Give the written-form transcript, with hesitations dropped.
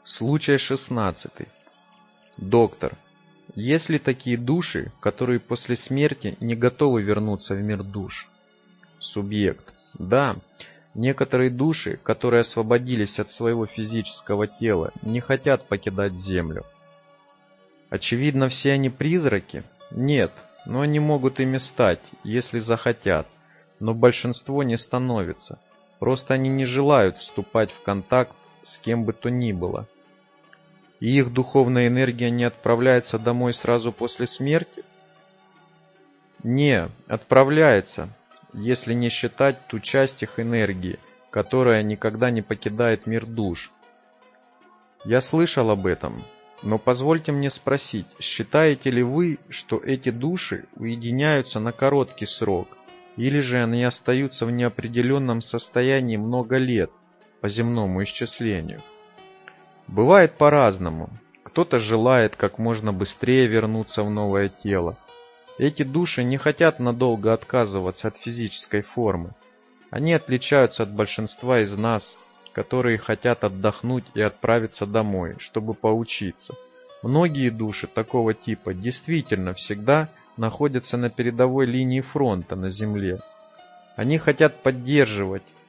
Случай 16. Доктор. Есть ли такие души, которые после смерти не готовы вернуться в мир душ? Субъект. Да, некоторые души, которые освободились от своего физического тела, не хотят покидать Землю. Очевидно, все они призраки? Нет, но они могут ими стать, если захотят, но большинство не становится. Просто они не желают вступать в контакт с кем бы то ни было. И их духовная энергия не отправляется домой сразу после смерти? Не, отправляется, если не считать ту часть их энергии, которая никогда не покидает мир душ. Я слышал об этом, но позвольте мне спросить, считаете ли вы, что эти души уединяются на короткий срок, или же они остаются в неопределенном состоянии много лет по земному исчислению? Бывает по-разному. Кто-то желает как можно быстрее вернуться в новое тело. Эти души не хотят надолго отказываться от физической формы. Они отличаются от большинства из нас, которые хотят отдохнуть и отправиться домой, чтобы поучиться. Многие души такого типа действительно всегда находятся на передовой линии фронта на Земле. Они хотят поддерживать